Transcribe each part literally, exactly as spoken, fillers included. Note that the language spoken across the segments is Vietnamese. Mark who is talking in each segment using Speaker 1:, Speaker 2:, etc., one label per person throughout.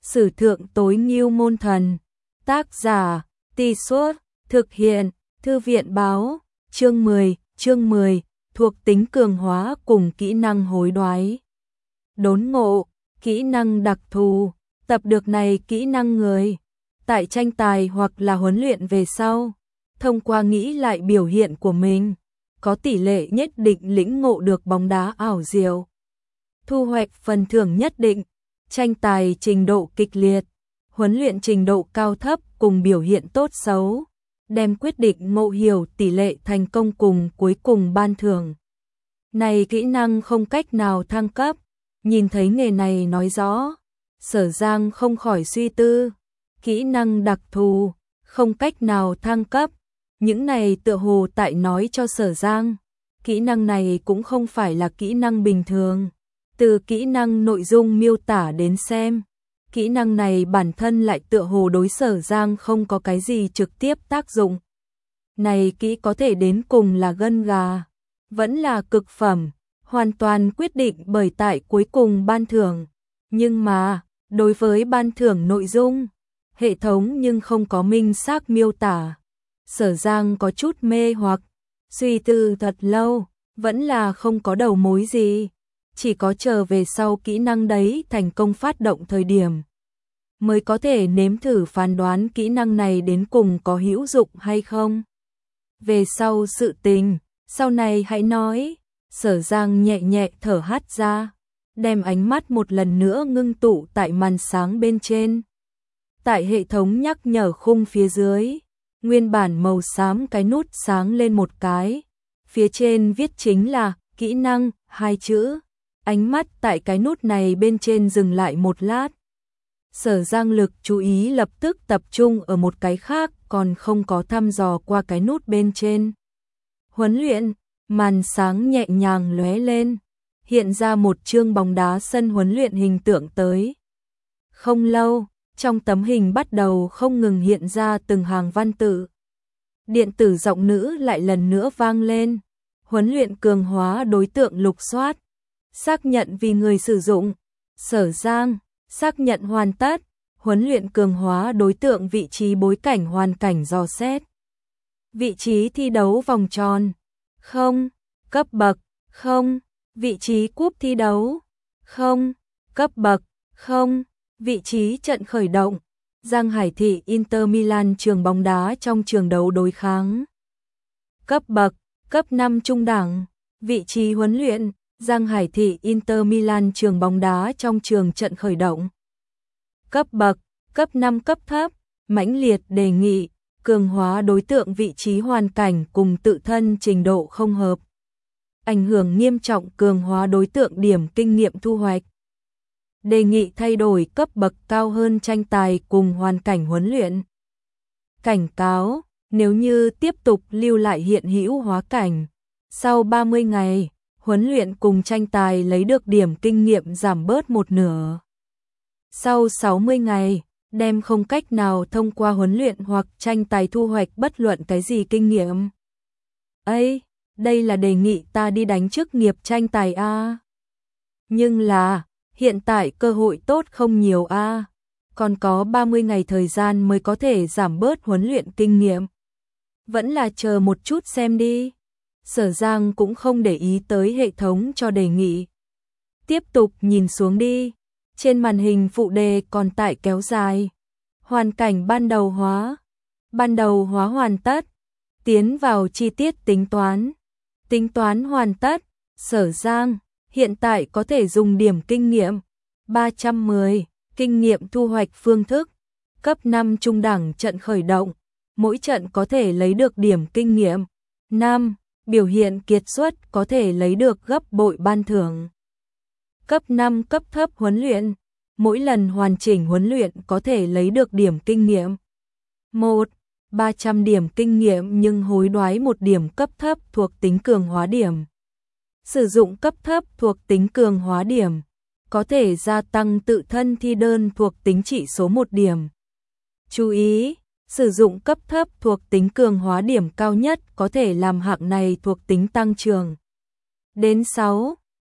Speaker 1: Sử thượng tối ngưu môn thần. Tác giả, Tì Suốt, thực hiện, Thư viện báo, chương mười, chương mười, thuộc tính cường hóa cùng kỹ năng hối đoái. Đốn ngộ, kỹ năng đặc thù, tập được này kỹ năng người. Tại tranh tài hoặc là huấn luyện về sau, thông qua nghĩ lại biểu hiện của mình, có tỷ lệ nhất định lĩnh ngộ được bóng đá ảo diệu. Thu hoạch phần thưởng nhất định, tranh tài trình độ kịch liệt, huấn luyện trình độ cao thấp cùng biểu hiện tốt xấu, đem quyết định ngộ hiểu tỷ lệ thành công cùng cuối cùng ban thưởng. Này kỹ năng không cách nào thăng cấp, nhìn thấy nghề này nói rõ, Sở Giang không khỏi suy tư, kỹ năng đặc thù, không cách nào thăng cấp, những này tựa hồ tại nói cho Sở Giang, kỹ năng này cũng không phải là kỹ năng bình thường. Từ kỹ năng nội dung miêu tả đến xem, kỹ năng này bản thân lại tựa hồ đối Sở Giang không có cái gì trực tiếp tác dụng. Này kỹ có thể đến cùng là gân gà, vẫn là cực phẩm, hoàn toàn quyết định bởi tại cuối cùng ban thưởng. Nhưng mà, đối với ban thưởng nội dung, hệ thống nhưng không có minh xác miêu tả. Sở Giang có chút mê hoặc, suy tư thật lâu, vẫn là không có đầu mối gì. Chỉ có chờ về sau kỹ năng đấy thành công phát động thời điểm, mới có thể nếm thử phán đoán kỹ năng này đến cùng có hữu dụng hay không. Về sau sự tình, sau này hãy nói. Sở Giang nhẹ nhẹ thở hắt ra, đem ánh mắt một lần nữa ngưng tụ tại màn sáng bên trên. Tại hệ thống nhắc nhở khung phía dưới, nguyên bản màu xám cái nút sáng lên một cái, phía trên viết chính là kỹ năng, hai chữ. Ánh mắt tại cái nút này bên trên dừng lại một lát. Sở Giang lực chú ý lập tức tập trung ở một cái khác, còn không có thăm dò qua cái nút bên trên. Huấn luyện, màn sáng nhẹ nhàng lóe lên, hiện ra một chương bóng đá sân huấn luyện hình tượng tới. Không lâu, trong tấm hình bắt đầu không ngừng hiện ra từng hàng văn tự. Điện tử giọng nữ lại lần nữa vang lên. Huấn luyện cường hóa đối tượng lục soát. Xác nhận vì người sử dụng. Sở Giang, xác nhận hoàn tất. Huấn luyện cường hóa đối tượng vị trí bối cảnh hoàn cảnh dò xét. Vị trí thi đấu vòng tròn. Không. Cấp bậc. Không. Vị trí cúp thi đấu. Không. Cấp bậc. Không. Vị trí trận khởi động. Giang Hải Thị Inter Milan trường bóng đá trong trường đấu đối kháng. Cấp bậc. Cấp năm trung đẳng. Vị trí huấn luyện. Giang Hải Thị Inter Milan trường bóng đá trong trường trận khởi động. Cấp bậc, cấp năm cấp thấp, mãnh liệt đề nghị, cường hóa đối tượng vị trí hoàn cảnh cùng tự thân trình độ không hợp. Ảnh hưởng nghiêm trọng cường hóa đối tượng điểm kinh nghiệm thu hoạch. Đề nghị thay đổi cấp bậc cao hơn tranh tài cùng hoàn cảnh huấn luyện. Cảnh cáo, nếu như tiếp tục lưu lại hiện hữu hóa cảnh, sau ba mươi ngày, huấn luyện cùng tranh tài lấy được điểm kinh nghiệm giảm bớt một nửa. Sau sáu mươi ngày, đem không cách nào thông qua huấn luyện hoặc tranh tài thu hoạch bất luận cái gì kinh nghiệm. Ây, đây là đề nghị ta đi đánh chức nghiệp tranh tài a. Nhưng là, hiện tại cơ hội tốt không nhiều a. Còn có ba mươi ngày thời gian mới có thể giảm bớt huấn luyện kinh nghiệm. Vẫn là chờ một chút xem đi. Sở Giang cũng không để ý tới hệ thống cho đề nghị. Tiếp tục nhìn xuống đi. Trên màn hình phụ đề còn tại kéo dài. Hoàn cảnh ban đầu hóa. Ban đầu hóa hoàn tất. Tiến vào chi tiết tính toán. Tính toán hoàn tất. Sở Giang, hiện tại có thể dùng điểm kinh nghiệm. ba trăm mười, kinh nghiệm thu hoạch phương thức. Cấp năm trung đẳng trận khởi động. Mỗi trận có thể lấy được điểm kinh nghiệm. năm. Biểu hiện kiệt xuất có thể lấy được gấp bội ban thưởng. Cấp năm cấp thấp huấn luyện. Mỗi lần hoàn chỉnh huấn luyện có thể lấy được điểm kinh nghiệm. một. ba trăm điểm kinh nghiệm nhưng hối đoái một điểm cấp thấp thuộc tính cường hóa điểm. Sử dụng cấp thấp thuộc tính cường hóa điểm. Có thể gia tăng tự thân thi đơn thuộc tính chỉ số một điểm. Chú ý! Sử dụng cấp thấp thuộc tính cường hóa điểm cao nhất có thể làm hạng này thuộc tính tăng trưởng. Đến sáu.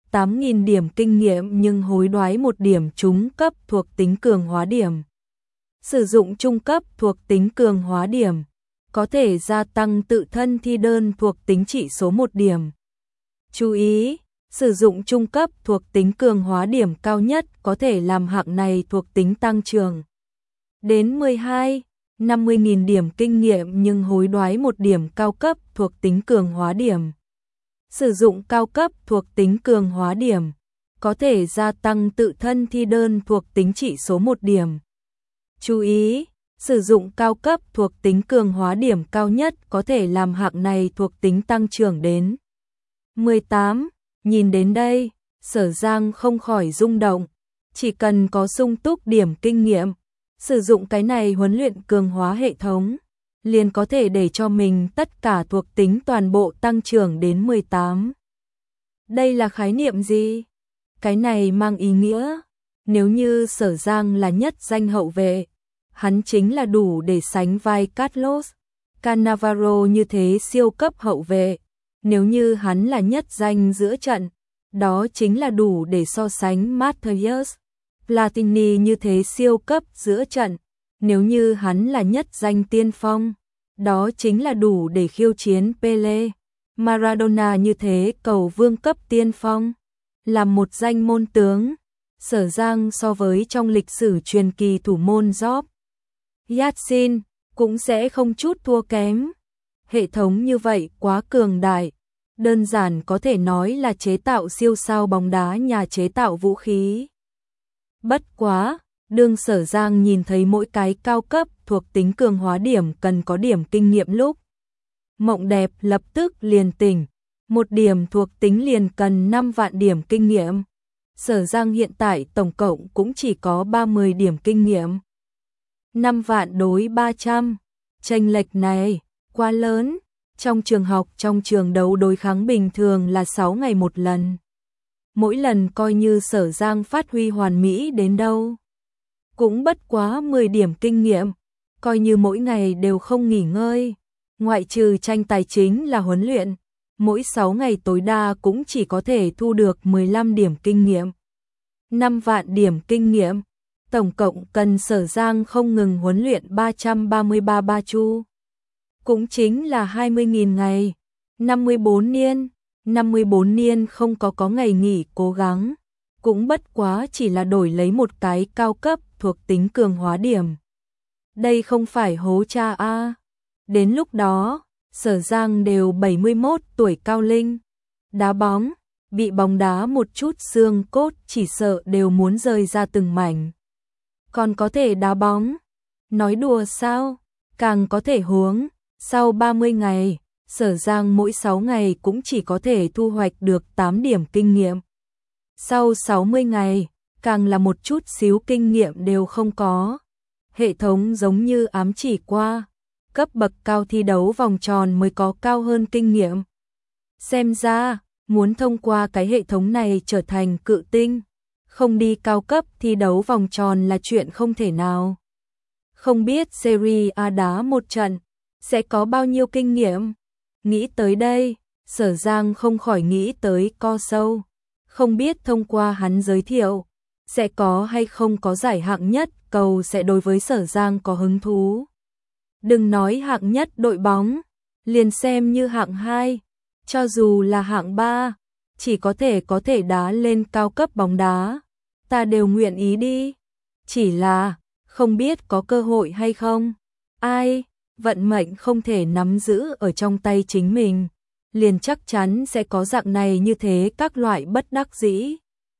Speaker 1: tám nghìn điểm kinh nghiệm nhưng hối đoái một điểm trung cấp thuộc tính cường hóa điểm. Sử dụng trung cấp thuộc tính cường hóa điểm, có thể gia tăng tự thân thi đơn thuộc tính trị số một điểm. Chú ý, sử dụng trung cấp thuộc tính cường hóa điểm cao nhất có thể làm hạng này thuộc tính tăng trưởng đến mười hai, năm mươi nghìn điểm kinh nghiệm nhưng hối đoái một điểm cao cấp thuộc tính cường hóa điểm. Sử dụng cao cấp thuộc tính cường hóa điểm, có thể gia tăng tự thân thi đơn thuộc tính trị số một điểm. Chú ý, sử dụng cao cấp thuộc tính cường hóa điểm cao nhất có thể làm hạng này thuộc tính tăng trưởng đến mười tám. Nhìn đến đây, Sở Giang không khỏi rung động. Chỉ cần có sung túc điểm kinh nghiệm, sử dụng cái này huấn luyện cường hóa hệ thống, liền có thể để cho mình tất cả thuộc tính toàn bộ tăng trưởng đến mười tám. Đây là khái niệm gì? Cái này mang ý nghĩa, nếu như Sở Giang là nhất danh hậu vệ, hắn chính là đủ để sánh vai Carlos Cannavaro như thế siêu cấp hậu vệ. Nếu như hắn là nhất danh giữa trận, đó chính là đủ để so sánh Matheus Platini như thế siêu cấp giữa trận. Nếu như hắn là nhất danh tiên phong, đó chính là đủ để khiêu chiến Pele, Maradona như thế cầu vương cấp tiên phong. Là một danh môn tướng, Sở Giang so với trong lịch sử truyền kỳ thủ môn Job Yatsin cũng sẽ không chút thua kém. Hệ thống như vậy quá cường đại, đơn giản có thể nói là chế tạo siêu sao bóng đá nhà chế tạo vũ khí. Bất quá, đương Sở Giang nhìn thấy mỗi cái cao cấp thuộc tính cường hóa điểm cần có điểm kinh nghiệm lúc, mộng đẹp lập tức liền tỉnh, một điểm thuộc tính liền cần năm vạn điểm kinh nghiệm. Sở Giang hiện tại tổng cộng cũng chỉ có ba mươi điểm kinh nghiệm. năm vạn đối ba trăm, chênh lệch này quá lớn. Trong trường học, trong trường đấu đối kháng bình thường là sáu ngày một lần. Mỗi lần coi như Sở Giang phát huy hoàn mỹ đến đâu, cũng bất quá mười điểm kinh nghiệm, coi như mỗi ngày đều không nghỉ ngơi. Ngoại trừ tranh tài chính là huấn luyện, mỗi sáu ngày tối đa cũng chỉ có thể thu được mười lăm điểm kinh nghiệm. năm vạn điểm kinh nghiệm, tổng cộng cần Sở Giang không ngừng huấn luyện ba trăm ba mươi ba ba chu. Cũng chính là hai mươi nghìn ngày, năm mươi bốn niên, năm mươi bốn niên không có có ngày nghỉ cố gắng, cũng bất quá chỉ là đổi lấy một cái cao cấp thuộc tính cường hóa điểm. Đây không phải hố cha a. Đến lúc đó, Sở Giang đều bảy mươi mốt tuổi cao linh, đá bóng, bị bóng đá một chút xương cốt chỉ sợ đều muốn rơi ra từng mảnh. Còn có thể đá bóng, nói đùa sao, càng có thể huống. Sau ba mươi ngày, Sở Giang mỗi sáu ngày cũng chỉ có thể thu hoạch được tám điểm kinh nghiệm. Sau sáu mươi ngày, càng là một chút xíu kinh nghiệm đều không có. Hệ thống giống như ám chỉ qua, cấp bậc cao thi đấu vòng tròn mới có cao hơn kinh nghiệm. Xem ra, muốn thông qua cái hệ thống này trở thành cự tinh, không đi cao cấp thi đấu vòng tròn là chuyện không thể nào. Không biết Serie A đá một trận sẽ có bao nhiêu kinh nghiệm? Nghĩ tới đây, Sở Giang không khỏi nghĩ tới co sâu. Không biết thông qua hắn giới thiệu, sẽ có hay không có giải hạng nhất cầu sẽ đối với Sở Giang có hứng thú. Đừng nói hạng nhất đội bóng, liền xem như hạng hai, cho dù là hạng ba, chỉ có thể có thể đá lên cao cấp bóng đá, ta đều nguyện ý đi. Chỉ là, không biết có cơ hội hay không. Ai, vận mệnh không thể nắm giữ ở trong tay chính mình, liền chắc chắn sẽ có dạng này như thế các loại bất đắc dĩ.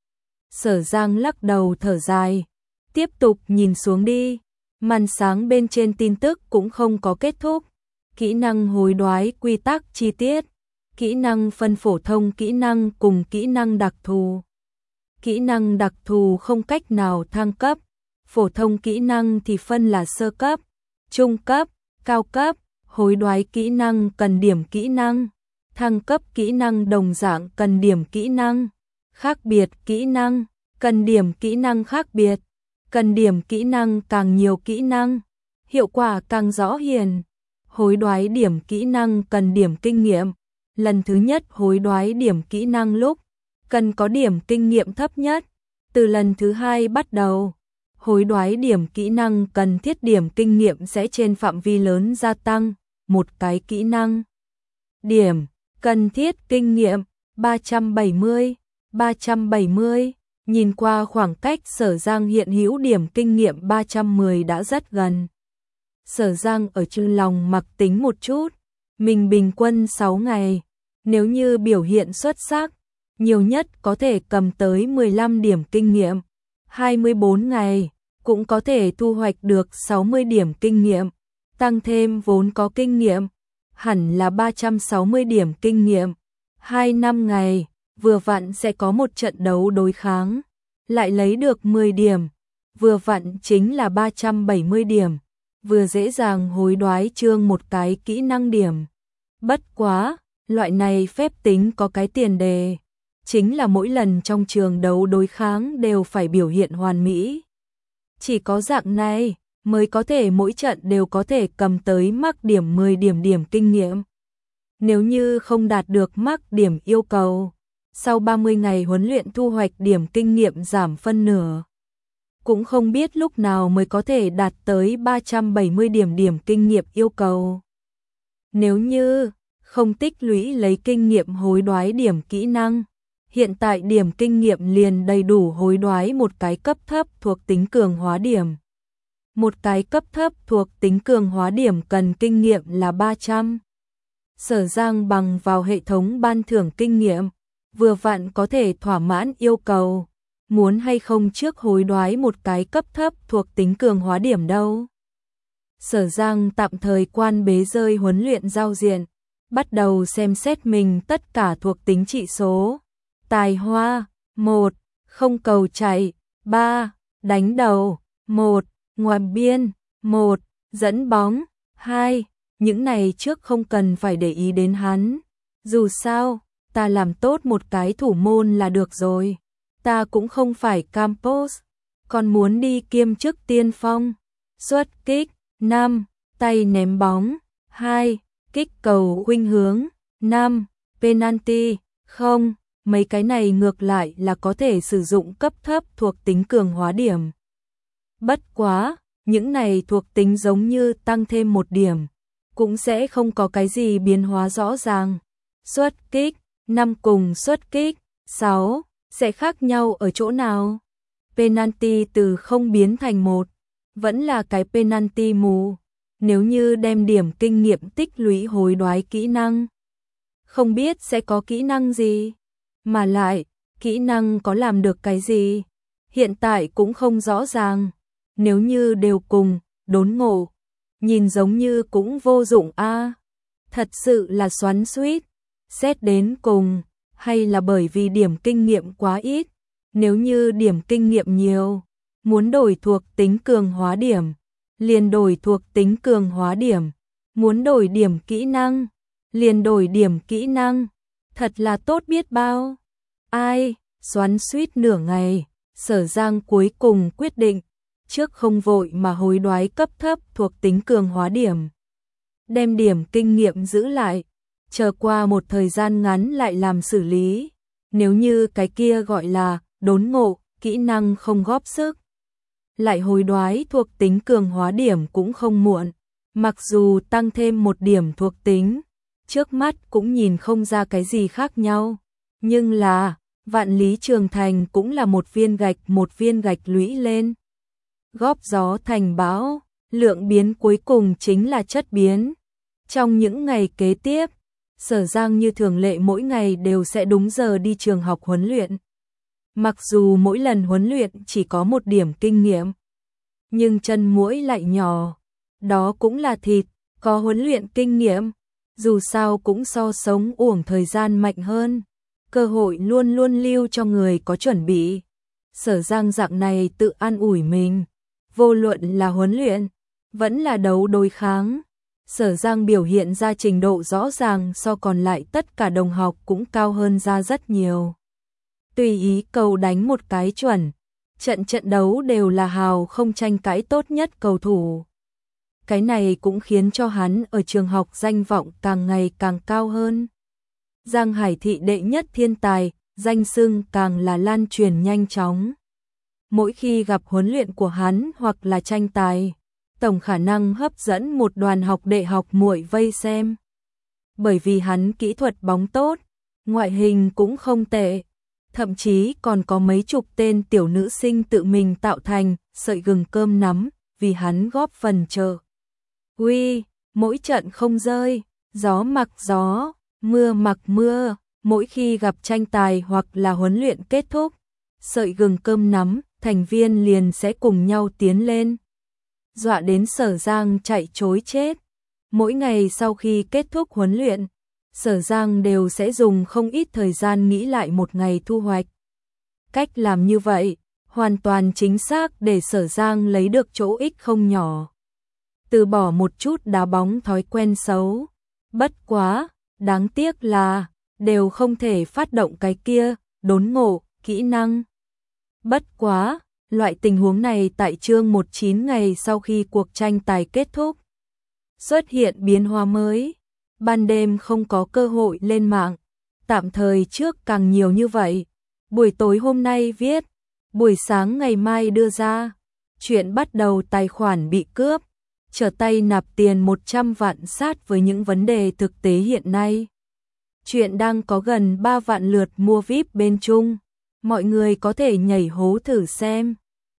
Speaker 1: Sở Giang lắc đầu thở dài, tiếp tục nhìn xuống đi, màn sáng bên trên tin tức cũng không có kết thúc. Kỹ năng hối đoái quy tắc chi tiết, kỹ năng phân phổ thông kỹ năng cùng kỹ năng đặc thù. Kỹ năng đặc thù không cách nào thăng cấp, phổ thông kỹ năng thì phân là sơ cấp, trung cấp, cao cấp, hối đoái kỹ năng cần điểm kỹ năng, thăng cấp kỹ năng đồng dạng cần điểm kỹ năng, khác biệt kỹ năng, cần điểm kỹ năng khác biệt, cần điểm kỹ năng càng nhiều kỹ năng, hiệu quả càng rõ hiển. Hối đoái điểm kỹ năng cần điểm kinh nghiệm, lần thứ nhất hối đoái điểm kỹ năng lúc, cần có điểm kinh nghiệm thấp nhất. Từ lần thứ hai bắt đầu, hối đoái điểm kỹ năng cần thiết điểm kinh nghiệm sẽ trên phạm vi lớn gia tăng. Một cái kỹ năng. Điểm cần thiết kinh nghiệm ba trăm bảy mươi, ba trăm bảy mươi. Nhìn qua khoảng cách Sở Giang hiện hữu điểm kinh nghiệm ba trăm mười đã rất gần. Sở Giang ở trong lòng mặc tính một chút, mình bình quân sáu ngày, nếu như biểu hiện xuất sắc, nhiều nhất có thể cầm tới mười lăm điểm kinh nghiệm, hai mươi bốn ngày cũng có thể thu hoạch được sáu mươi điểm kinh nghiệm, tăng thêm vốn có kinh nghiệm, hẳn là ba trăm sáu mươi điểm kinh nghiệm, hai năm ngày, vừa vặn sẽ có một trận đấu đối kháng, lại lấy được mười điểm, vừa vặn chính là ba trăm bảy mươi điểm, vừa dễ dàng hối đoái trương một cái kỹ năng điểm. Bất quá, loại này phép tính có cái tiền đề, chính là mỗi lần trong trường đấu đối kháng đều phải biểu hiện hoàn mỹ. Chỉ có dạng này mới có thể mỗi trận đều có thể cầm tới mắc điểm mười điểm điểm kinh nghiệm. Nếu như không đạt được mắc điểm yêu cầu, sau ba mươi ngày huấn luyện thu hoạch điểm kinh nghiệm giảm phân nửa. Cũng không biết lúc nào mới có thể đạt tới ba trăm bảy mươi điểm điểm kinh nghiệm yêu cầu. Nếu như không tích lũy lấy kinh nghiệm hối đoái điểm kỹ năng, hiện tại điểm kinh nghiệm liền đầy đủ hối đoái một cái cấp thấp thuộc tính cường hóa điểm. Một cái cấp thấp thuộc tính cường hóa điểm cần kinh nghiệm là ba trăm. Sở Giang bằng vào hệ thống ban thưởng kinh nghiệm, vừa vặn có thể thỏa mãn yêu cầu. Muốn hay không trước hối đoái một cái cấp thấp thuộc tính cường hóa điểm đâu. Sở Giang tạm thời quan bế rơi huấn luyện giao diện, bắt đầu xem xét mình tất cả thuộc tính trị số. Tài hoa, một, không cầu chạy, ba, đánh đầu, một, ngoài biên, một, dẫn bóng, hai, những này trước không cần phải để ý đến hắn. Dù sao, ta làm tốt một cái thủ môn là được rồi. Ta cũng không phải Campos, còn muốn đi kiêm chức tiên phong. Xuất kích, năm, tay ném bóng, hai, kích cầu khuynh hướng, năm, penalty, không, mấy cái này ngược lại là có thể sử dụng cấp thấp thuộc tính cường hóa điểm. Bất quá, những này thuộc tính giống như tăng thêm một điểm, cũng sẽ không có cái gì biến hóa rõ ràng. Xuất kích, năm cùng xuất kích, sáu, sẽ khác nhau ở chỗ nào? Penalty từ không biến thành một, vẫn là cái penalty mù. Nếu như đem điểm kinh nghiệm tích lũy hối đoái kỹ năng, không biết sẽ có kỹ năng gì, mà lại, kỹ năng có làm được cái gì, hiện tại cũng không rõ ràng. Nếu như đều cùng, đốn ngộ, nhìn giống như cũng vô dụng a. À, thật sự là xoắn xuýt, xét đến cùng, hay là bởi vì điểm kinh nghiệm quá ít, nếu như điểm kinh nghiệm nhiều, muốn đổi thuộc tính cường hóa điểm, liền đổi thuộc tính cường hóa điểm, muốn đổi điểm kỹ năng, liền đổi điểm kỹ năng, thật là tốt biết bao. Ai, xoắn xuýt nửa ngày, Sở Giang cuối cùng quyết định, trước không vội mà hối đoái cấp thấp thuộc tính cường hóa điểm. Đem điểm kinh nghiệm giữ lại, chờ qua một thời gian ngắn lại làm xử lý. Nếu như cái kia gọi là đốn ngộ, kỹ năng không góp sức, lại hối đoái thuộc tính cường hóa điểm cũng không muộn. Mặc dù tăng thêm một điểm thuộc tính, trước mắt cũng nhìn không ra cái gì khác nhau. Nhưng là, vạn lý trường thành cũng là một viên gạch một viên gạch lũy lên. Góp gió thành bão, lượng biến cuối cùng chính là chất biến. Trong những ngày kế tiếp, Sở Giang như thường lệ mỗi ngày đều sẽ đúng giờ đi trường học huấn luyện. Mặc dù mỗi lần huấn luyện chỉ có một điểm kinh nghiệm, nhưng chân muỗi lại nhỏ, đó cũng là thịt, có huấn luyện kinh nghiệm, dù sao cũng so sống uổng thời gian mạnh hơn. Cơ hội luôn luôn lưu cho người có chuẩn bị. Sở Giang dạng này tự an ủi mình, vô luận là huấn luyện, vẫn là đấu đối kháng. Sở Giang biểu hiện ra trình độ rõ ràng so còn lại tất cả đồng học cũng cao hơn ra rất nhiều. Tùy ý cầu đánh một cái chuẩn, trận trận đấu đều là hào không tranh cãi tốt nhất cầu thủ. Cái này cũng khiến cho hắn ở trường học danh vọng càng ngày càng cao hơn. Giang Hải thị đệ nhất thiên tài, danh xưng càng là lan truyền nhanh chóng. Mỗi khi gặp huấn luyện của hắn hoặc là tranh tài, tổng khả năng hấp dẫn một đoàn học đệ học muội vây xem. Bởi vì hắn kỹ thuật bóng tốt, ngoại hình cũng không tệ, thậm chí còn có mấy chục tên tiểu nữ sinh tự mình tạo thành sợi gừng cơm nắm, vì hắn góp phần chờ. Uy, mỗi trận không rơi, gió mặc gió, mưa mặc mưa, mỗi khi gặp tranh tài hoặc là huấn luyện kết thúc, sợi gừng cơm nắm, thành viên liền sẽ cùng nhau tiến lên. Dọa đến Sở Giang chạy trối chết. Mỗi ngày sau khi kết thúc huấn luyện, Sở Giang đều sẽ dùng không ít thời gian nghĩ lại một ngày thu hoạch. Cách làm như vậy, hoàn toàn chính xác để Sở Giang lấy được chỗ ích không nhỏ. Từ bỏ một chút đá bóng thói quen xấu. Bất quá, đáng tiếc là, đều không thể phát động cái kia, đốn ngộ, kỹ năng. Bất quá, loại tình huống này tại chương mười chín ngày sau khi cuộc tranh tài kết thúc, xuất hiện biến hóa mới. Ban đêm không có cơ hội lên mạng, tạm thời trước càng nhiều như vậy. Buổi tối hôm nay viết, buổi sáng ngày mai đưa ra. Chuyện bắt đầu tài khoản bị cướp, trở tay nạp tiền một trăm vạn sát với những vấn đề thực tế hiện nay. Chuyện đang có gần ba vạn lượt mua vi ai pi bên Trung, mọi người có thể nhảy hố thử xem.